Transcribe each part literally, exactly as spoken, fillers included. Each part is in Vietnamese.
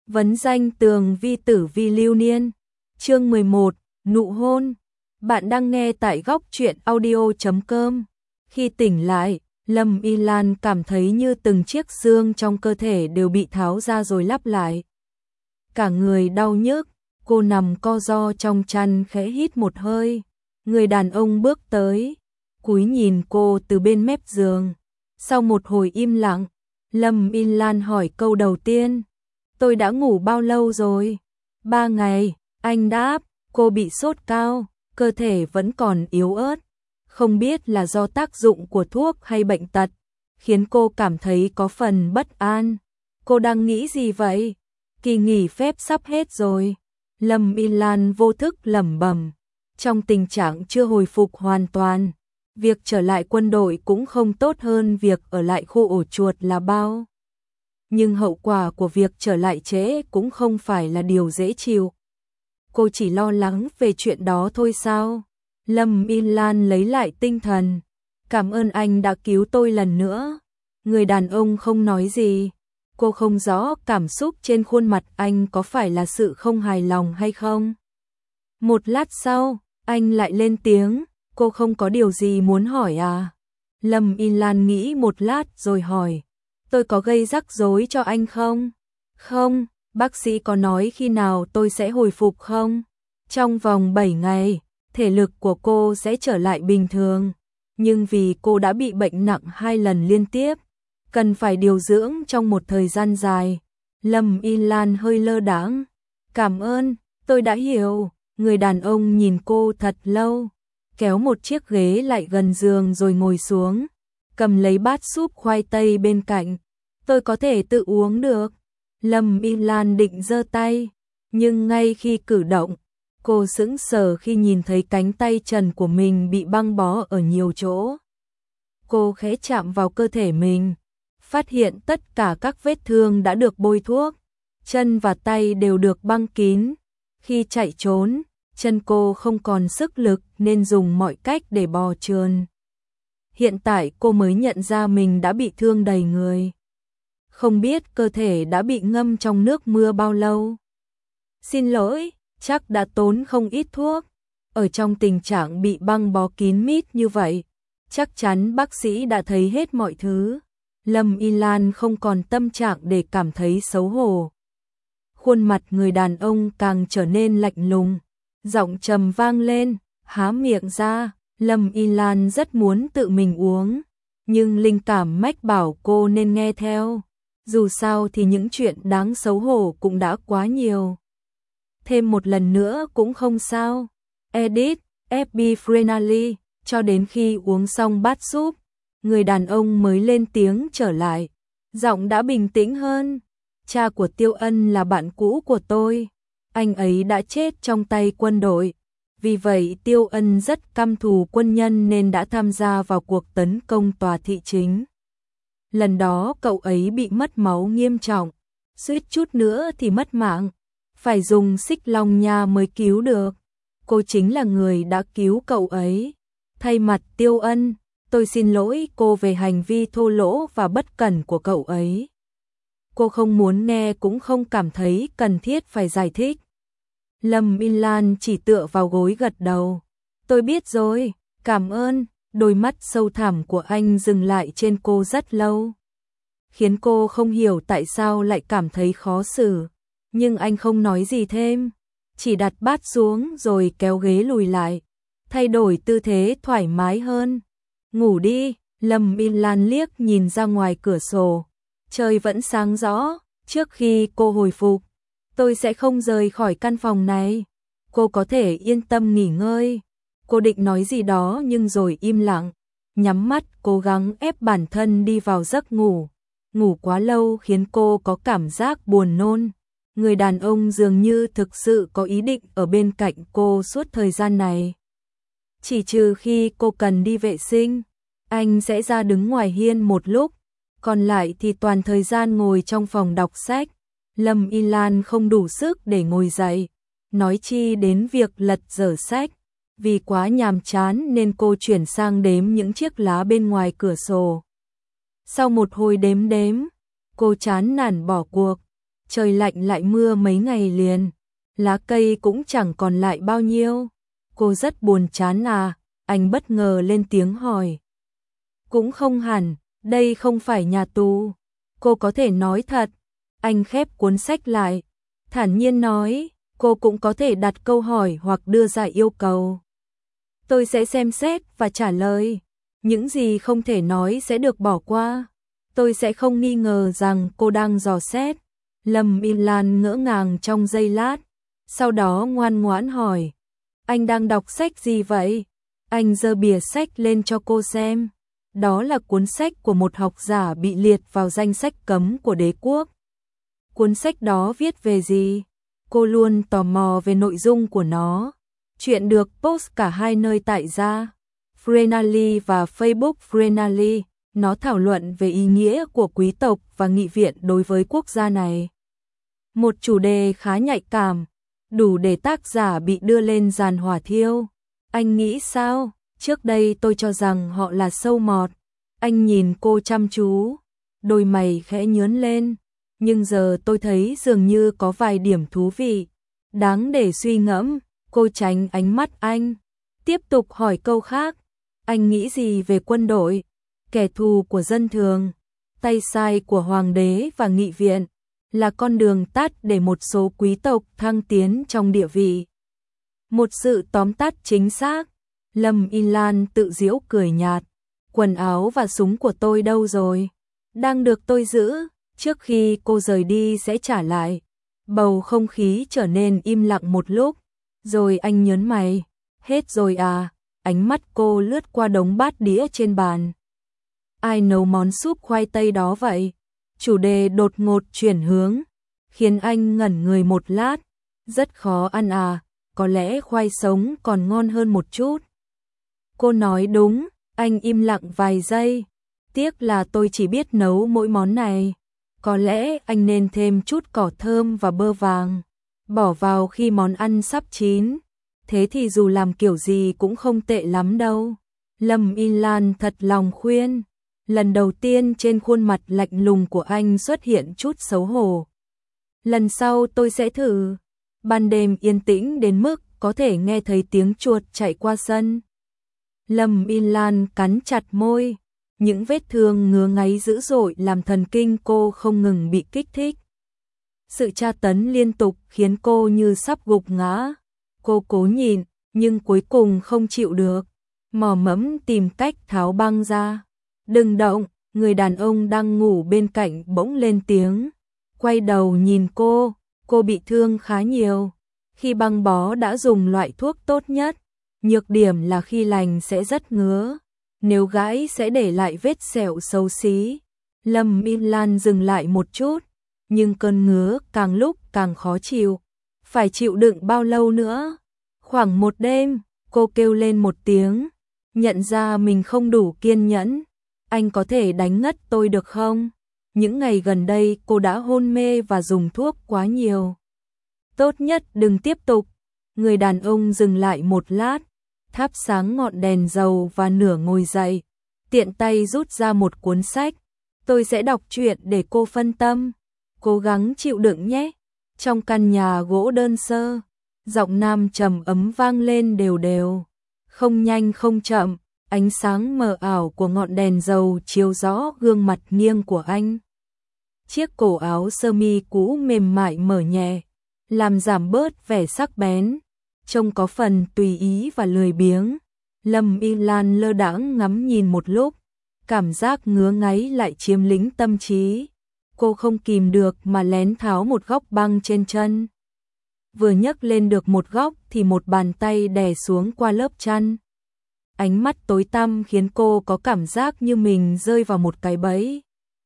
Vấn danh tường vi tử vi lưu niên. Chương mười một, nụ hôn. Bạn đang nghe tại góc truyện audio chấm com. Khi tỉnh lại, Lâm Y Lan cảm thấy như từng chiếc xương trong cơ thể đều bị tháo ra rồi lắp lại. Cả người đau nhức, cô nằm co ro trong chăn khẽ hít một hơi. Người đàn ông bước tới, cúi nhìn cô từ bên mép giường. Sau một hồi im lặng, Lâm Y Lan hỏi câu đầu tiên. Tôi đã ngủ bao lâu rồi? Ba ngày, anh đáp. Cô bị sốt cao, cơ thể vẫn còn yếu ớt. Không biết là do tác dụng của thuốc hay bệnh tật, khiến cô cảm thấy có phần bất an. Cô đang nghĩ gì vậy? Kỳ nghỉ phép sắp hết rồi. Lâm Y Lan vô thức lẩm bẩm. Trong tình trạng chưa hồi phục hoàn toàn, việc trở lại quân đội cũng không tốt hơn việc ở lại khu ổ chuột là bao. Nhưng hậu quả của việc trở lại trễ cũng không phải là điều dễ chịu. Cô chỉ lo lắng về chuyện đó thôi sao? Lâm Y Lan lấy lại tinh thần. Cảm ơn anh đã cứu tôi lần nữa. Người đàn ông không nói gì. Cô không rõ cảm xúc trên khuôn mặt anh có phải là sự không hài lòng hay không. Một lát sau, anh lại lên tiếng. Cô không có điều gì muốn hỏi à? Lâm Y Lan nghĩ một lát rồi hỏi. Tôi có gây rắc rối cho anh không? Không, bác sĩ có nói khi nào tôi sẽ hồi phục không? Trong vòng bảy ngày, thể lực của cô sẽ trở lại bình thường. Nhưng vì cô đã bị bệnh nặng hai lần liên tiếp, cần phải điều dưỡng trong một thời gian dài. Lâm Y Lan hơi lơ đãng. Cảm ơn, tôi đã hiểu. Người đàn ông nhìn cô thật lâu, kéo một chiếc ghế lại gần giường rồi ngồi xuống, cầm lấy bát súp khoai tây bên cạnh. Tôi có thể tự uống được. Lâm Y Lan định giơ tay, nhưng ngay khi cử động, cô sững sờ khi nhìn thấy cánh tay trần của mình bị băng bó ở nhiều chỗ. Cô khẽ chạm vào cơ thể mình, phát hiện tất cả các vết thương đã được bôi thuốc, chân và tay đều được băng kín. Khi chạy trốn, chân cô không còn sức lực nên dùng mọi cách để bò trườn. Hiện tại cô mới nhận ra mình đã bị thương đầy người. Không biết cơ thể đã bị ngâm trong nước mưa bao lâu. Xin lỗi, chắc đã tốn không ít thuốc. Ở trong tình trạng bị băng bó kín mít như vậy, chắc chắn bác sĩ đã thấy hết mọi thứ. Lâm Y Lan không còn tâm trạng để cảm thấy xấu hổ. Khuôn mặt người đàn ông càng trở nên lạnh lùng. Giọng trầm vang lên, há miệng ra. Lâm Y Lan rất muốn tự mình uống, nhưng linh cảm mách bảo cô nên nghe theo. Dù sao thì những chuyện đáng xấu hổ cũng đã quá nhiều. Thêm một lần nữa cũng không sao. Edit, ép bê Frenally. Cho đến khi uống xong bát súp, người đàn ông mới lên tiếng trở lại. Giọng đã bình tĩnh hơn. Cha của Tiêu Ân là bạn cũ của tôi. Anh ấy đã chết trong tay quân đội. Vì vậy Tiêu Ân rất căm thù quân nhân nên đã tham gia vào cuộc tấn công tòa thị chính. Lần đó cậu ấy bị mất máu nghiêm trọng, suýt chút nữa thì mất mạng, phải dùng xích long nha mới cứu được. Cô chính là người đã cứu cậu ấy. Thay mặt Tiêu Ân, tôi xin lỗi cô về hành vi thô lỗ và bất cẩn của cậu ấy. Cô không muốn nghe cũng không cảm thấy cần thiết phải giải thích. Lâm Y Lan chỉ tựa vào gối gật đầu. Tôi biết rồi, cảm ơn. Đôi mắt sâu thẳm của anh dừng lại trên cô rất lâu, khiến cô không hiểu tại sao lại cảm thấy khó xử. Nhưng anh không nói gì thêm, chỉ đặt bát xuống rồi kéo ghế lùi lại, thay đổi tư thế thoải mái hơn. Ngủ đi. Lâm Y Lan liếc nhìn ra ngoài cửa sổ. Trời vẫn sáng rõ. Trước khi cô hồi phục, tôi sẽ không rời khỏi căn phòng này. Cô có thể yên tâm nghỉ ngơi. Cô định nói gì đó nhưng rồi im lặng, nhắm mắt cố gắng ép bản thân đi vào giấc ngủ. Ngủ quá lâu khiến cô có cảm giác buồn nôn. Người đàn ông dường như thực sự có ý định ở bên cạnh cô suốt thời gian này. Chỉ trừ khi cô cần đi vệ sinh, anh sẽ ra đứng ngoài hiên một lúc, còn lại thì toàn thời gian ngồi trong phòng đọc sách. Lâm Y Lan không đủ sức để ngồi dậy, nói chi đến việc lật dở sách. Vì quá nhàm chán nên cô chuyển sang đếm những chiếc lá bên ngoài cửa sổ. Sau một hồi đếm đếm, cô chán nản bỏ cuộc. trời lạnh lại mưa mấy ngày liền, lá cây cũng chẳng còn lại bao nhiêu. Cô rất buồn chán à? Anh bất ngờ lên tiếng hỏi. Cũng không hẳn, đây không phải nhà tù. Cô có thể nói thật. Anh khép cuốn sách lại, thản nhiên nói, cô cũng có thể đặt câu hỏi hoặc đưa ra yêu cầu. Tôi sẽ xem xét và trả lời. Những gì không thể nói sẽ được bỏ qua. Tôi sẽ không nghi ngờ rằng cô đang dò xét. Lâm Y Lan ngỡ ngàng trong giây lát, sau đó ngoan ngoãn hỏi. Anh đang đọc sách gì vậy? Anh giơ bìa sách lên cho cô xem. Đó là cuốn sách của một học giả bị liệt vào danh sách cấm của đế quốc. Cuốn sách đó viết về gì? Cô luôn tò mò về nội dung của nó. Chuyện được post cả hai nơi tại gia Freenally và Facebook Freenally. Nó thảo luận về ý nghĩa của quý tộc và nghị viện đối với quốc gia này. Một chủ đề khá nhạy cảm, đủ để tác giả bị đưa lên giàn hỏa thiêu. Anh nghĩ sao? Trước đây tôi cho rằng họ là sâu mọt. Anh nhìn cô chăm chú, đôi mày khẽ nhướng lên. Nhưng giờ tôi thấy dường như có vài điểm thú vị, đáng để suy ngẫm. Cô tránh ánh mắt anh, tiếp tục hỏi câu khác. Anh nghĩ gì về quân đội, kẻ thù của dân thường, tay sai của hoàng đế và nghị viện, là con đường tắt để một số quý tộc thăng tiến trong địa vị? Một sự tóm tắt chính xác. Lâm Y Lan tự giễu cười nhạt. Quần áo và súng của tôi đâu rồi? Đang được tôi giữ, trước khi cô rời đi sẽ trả lại. Bầu không khí trở nên im lặng một lúc, rồi anh nhớn mày. Hết rồi à? Ánh mắt cô lướt qua đống bát đĩa trên bàn. Ai nấu món súp khoai tây đó vậy? Chủ đề đột ngột chuyển hướng, khiến anh ngẩn người một lát. Rất khó ăn à? Có lẽ khoai sống còn ngon hơn một chút. Cô nói đúng. Anh im lặng vài giây. Tiếc là tôi chỉ biết nấu mỗi món này. Có lẽ anh nên thêm chút cỏ thơm và bơ vàng, bỏ vào khi món ăn sắp chín. Thế thì dù làm kiểu gì cũng không tệ lắm đâu. Lâm Y Lan thật lòng khuyên. Lần đầu tiên trên khuôn mặt lạnh lùng của anh xuất hiện chút xấu hổ. Lần sau tôi sẽ thử. Ban đêm yên tĩnh đến mức có thể nghe thấy tiếng chuột chạy qua sân. Lâm Y Lan cắn chặt môi. Những vết thương ngứa ngáy dữ dội làm thần kinh cô không ngừng bị kích thích. Sự tra tấn liên tục khiến cô như sắp gục ngã. Cô cố nhịn, nhưng cuối cùng không chịu được. Mò mẫm tìm cách tháo băng ra. Đừng động, người đàn ông đang ngủ bên cạnh bỗng lên tiếng. Quay đầu nhìn cô, cô bị thương khá nhiều. Khi băng bó đã dùng loại thuốc tốt nhất. Nhược điểm là khi lành sẽ rất ngứa. Nếu gãy sẽ để lại vết sẹo xấu xí. Lâm Y Lan dừng lại một chút, nhưng cơn ngứa càng lúc càng khó chịu. Phải chịu đựng bao lâu nữa? Khoảng một đêm, cô kêu lên một tiếng, nhận ra mình không đủ kiên nhẫn. Anh có thể đánh ngất tôi được không? Những ngày gần đây cô đã hôn mê và dùng thuốc quá nhiều. Tốt nhất đừng tiếp tục. Người đàn ông dừng lại một lát, thắp sáng ngọn đèn dầu và nửa ngồi dậy, tiện tay rút ra một cuốn sách. Tôi sẽ đọc truyện để cô phân tâm. Cố gắng chịu đựng nhé. Trong căn nhà gỗ đơn sơ, giọng nam trầm ấm vang lên đều đều. Không nhanh không chậm, ánh sáng mờ ảo của ngọn đèn dầu chiếu rõ gương mặt nghiêng của anh. Chiếc cổ áo sơ mi cũ mềm mại mở nhẹ, làm giảm bớt vẻ sắc bén, trông có phần tùy ý và lười biếng. Lâm Y Lan lơ đãng ngắm nhìn một lúc, cảm giác ngứa ngáy lại chiếm lĩnh tâm trí. Cô không kìm được mà lén tháo một góc băng trên chân. Vừa nhấc lên được một góc thì một bàn tay đè xuống qua lớp chăn. Ánh mắt tối tăm khiến cô có cảm giác như mình rơi vào một cái bẫy.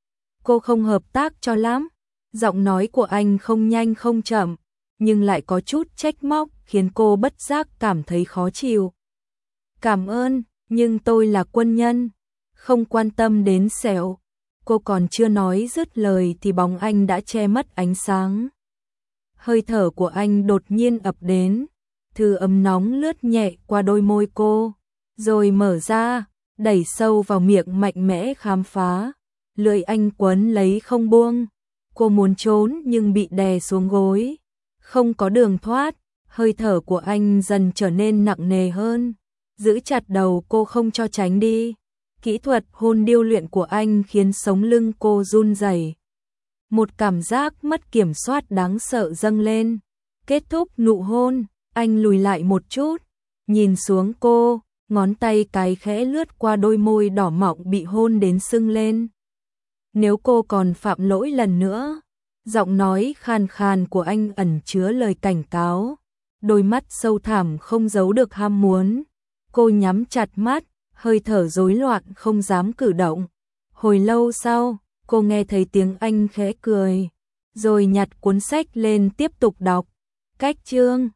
Cô không hợp tác cho lắm. Giọng nói của anh không nhanh không chậm, nhưng lại có chút trách móc khiến cô bất giác cảm thấy khó chịu. Cảm ơn, nhưng tôi là quân nhân, không quan tâm đến sẹo. Cô còn chưa nói dứt lời thì bóng anh đã che mất ánh sáng. Hơi thở của anh đột nhiên ập đến, thứ ấm nóng lướt nhẹ qua đôi môi cô, rồi mở ra, đẩy sâu vào miệng mạnh mẽ khám phá. Lưỡi anh quấn lấy không buông, Cô muốn trốn nhưng bị đè xuống gối, không có đường thoát, hơi thở của anh dần trở nên nặng nề hơn, giữ chặt đầu cô không cho tránh đi. Kỹ thuật hôn điêu luyện của anh khiến sống lưng cô run rẩy. Một cảm giác mất kiểm soát đáng sợ dâng lên. Kết thúc nụ hôn, anh lùi lại một chút, nhìn xuống cô, ngón tay cái khẽ lướt qua đôi môi đỏ mọng bị hôn đến sưng lên. Nếu cô còn phạm lỗi lần nữa, giọng nói khàn khàn của anh ẩn chứa lời cảnh cáo, đôi mắt sâu thẳm không giấu được ham muốn. Cô nhắm chặt mắt, hơi thở rối loạn không dám cử động. Hồi lâu sau, cô nghe thấy tiếng anh khẽ cười, rồi nhặt cuốn sách lên tiếp tục đọc. Cách chương